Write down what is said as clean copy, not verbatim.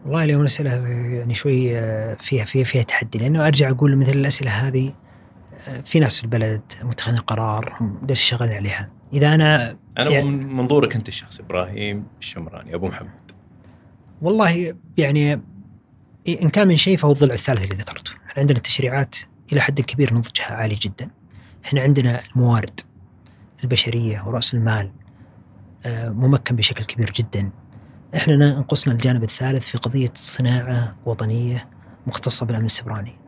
والله اليوم الأسئلة يعني شوي فيها تحدي، لأنه أرجع أقول مثل الأسئلة هذه في ناس في البلد متخذين قرار هم جالسين شغالين عليها. إذا أنا من منظورك أنت الشخص إبراهيم الشمراني أبو محمد، والله يعني إن كان من شيء فهو الضلع الثالث اللي ذكرته. احنا عندنا التشريعات إلى حد كبير نضجها عالي جدا. احنا عندنا الموارد البشرية ورأس المال ممكن بشكل كبير جدا. احنا ننقصنا الجانب الثالث في قضية صناعة وطنية مختصة بالأمن السيبراني.